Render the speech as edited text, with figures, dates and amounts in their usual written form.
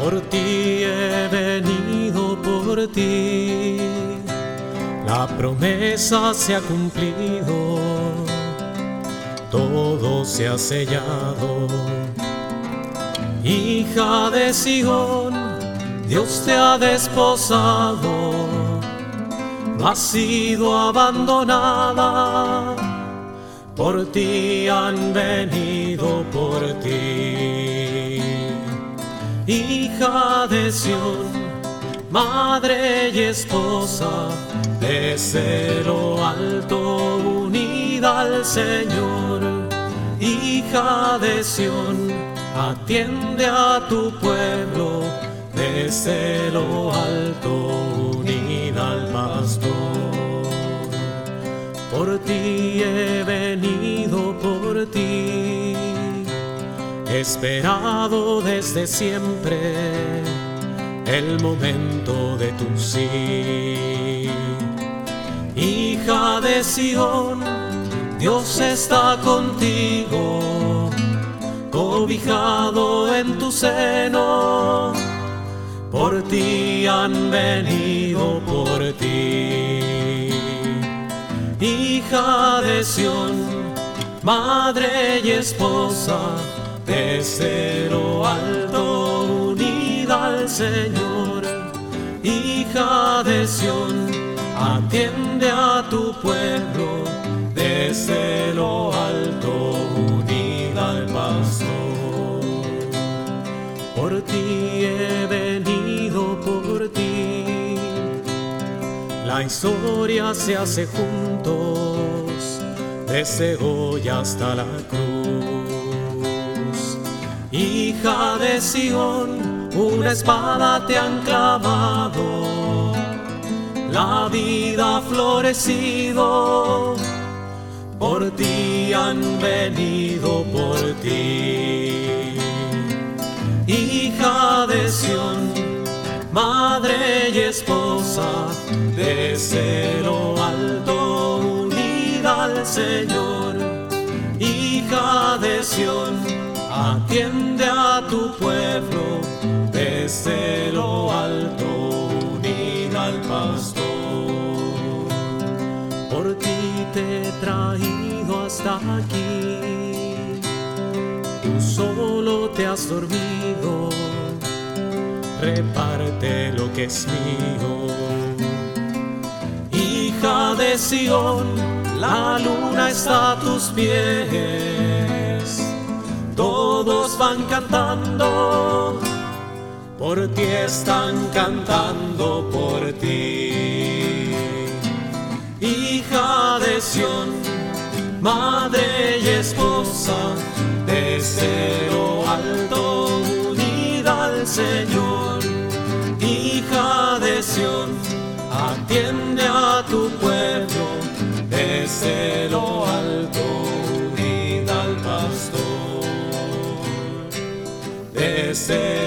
Por ti he venido, por ti la promesa se ha cumplido, todo se ha sellado. Hija de Sion, Dios te ha desposado, no has sido abandonada, por ti han venido, por ti. Hija de Sion, madre y esposa, desde lo alto unida al Señor. Hija de Sion, atiende a tu pueblo, desde lo alto unida al pastor. Por ti he venido, por ti, esperado desde siempre el momento de tu sí. Hija de Sion, Dios está contigo, cobijado en tu seno, por ti han venido, por ti. Hija de Sion, madre y esposa, desde lo alto unida al Señor. Hija de Sion, atiende a tu pueblo, desde lo alto unida al pastor. Por ti he venido, por ti, la historia se hace juntos, desde hoy hasta la cruz. Hija de Sion, una espada te han clavado, la vida ha florecido, por ti han venido, por ti. Hija de Sion, madre y esposa, desde lo alto unida al Señor. Hija de Sion, atiende a tu pueblo, desde lo alto unida al pastor. Por ti te he traído hasta aquí, tú solo te has dormido, reparte lo que es mío. Hija de Sion, la luna está a tus pies, todos van cantando, por ti están cantando, por ti. Hija de Sion, madre y esposa, desde lo alto unida al Señor. Hija de Sion, atiende a tu pueblo, desde lo alto unida al pastor. Desde